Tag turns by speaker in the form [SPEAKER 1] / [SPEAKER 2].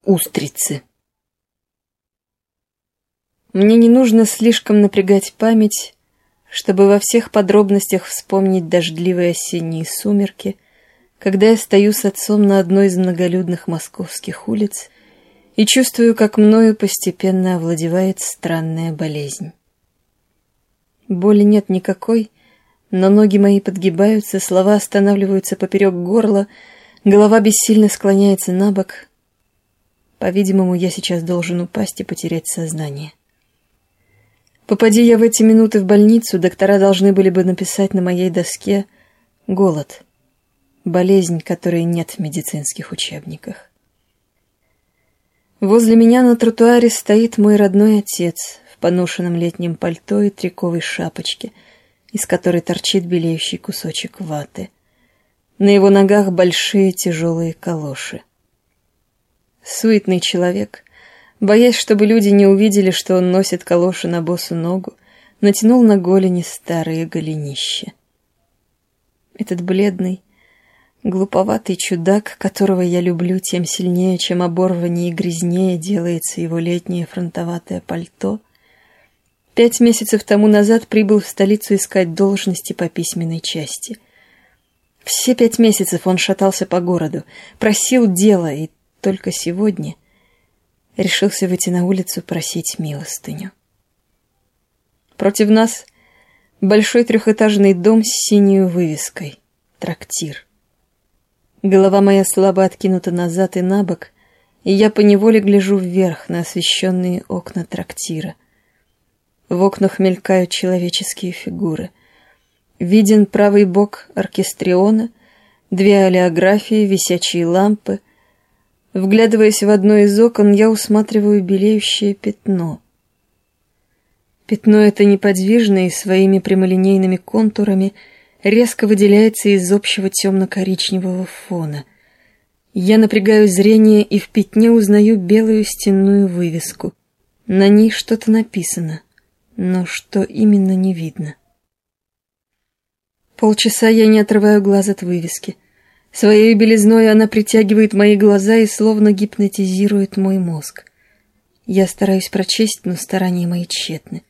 [SPEAKER 1] Устрицы. Мне не нужно слишком напрягать память, чтобы во всех подробностях вспомнить дождливые осенние сумерки, когда я стою с отцом на одной из многолюдных московских улиц и чувствую, как мною постепенно овладевает странная болезнь. Боли нет никакой, но ноги мои подгибаются, слова останавливаются поперек горла, голова бессильно склоняется на бок. По-видимому, я сейчас должен упасть и потерять сознание. Попади я в эти минуты в больницу, доктора должны были бы написать на моей доске «Голод». Болезнь, которой нет в медицинских учебниках. Возле меня на тротуаре стоит мой родной отец в поношенном летнем пальто и триковой шапочке, из которой торчит белеющий кусочек ваты. На его ногах большие тяжелые калоши. Суетный человек, боясь, чтобы люди не увидели, что он носит калоши на босу ногу, натянул на голени старые голенища. Этот бледный, глуповатый чудак, которого я люблю тем сильнее, чем оборваннее и грязнее делается его летнее фронтоватое пальто, 5 месяцев тому назад прибыл в столицу искать должности по письменной части. Все 5 месяцев он шатался по городу, просил дела, и только сегодня решился выйти на улицу просить милостыню. Против нас большой трехэтажный дом с синей вывеской «Трактир». Голова моя слабо откинута назад и набок, и я поневоле гляжу вверх на освещенные окна трактира. В окнах мелькают человеческие фигуры. Виден правый бок оркестриона, 2 олеографии, висячие лампы. Вглядываясь в одно из окон, я усматриваю белеющее пятно. Пятно это неподвижное и своими прямолинейными контурами резко выделяется из общего темно-коричневого фона. Я напрягаю зрение и в пятне узнаю белую стенную вывеску. На ней что-то написано, но что именно не видно. Полчаса я не отрываю глаз от вывески. Своей белизной она притягивает мои глаза и словно гипнотизирует мой мозг. Я стараюсь прочесть, но старания мои тщетны.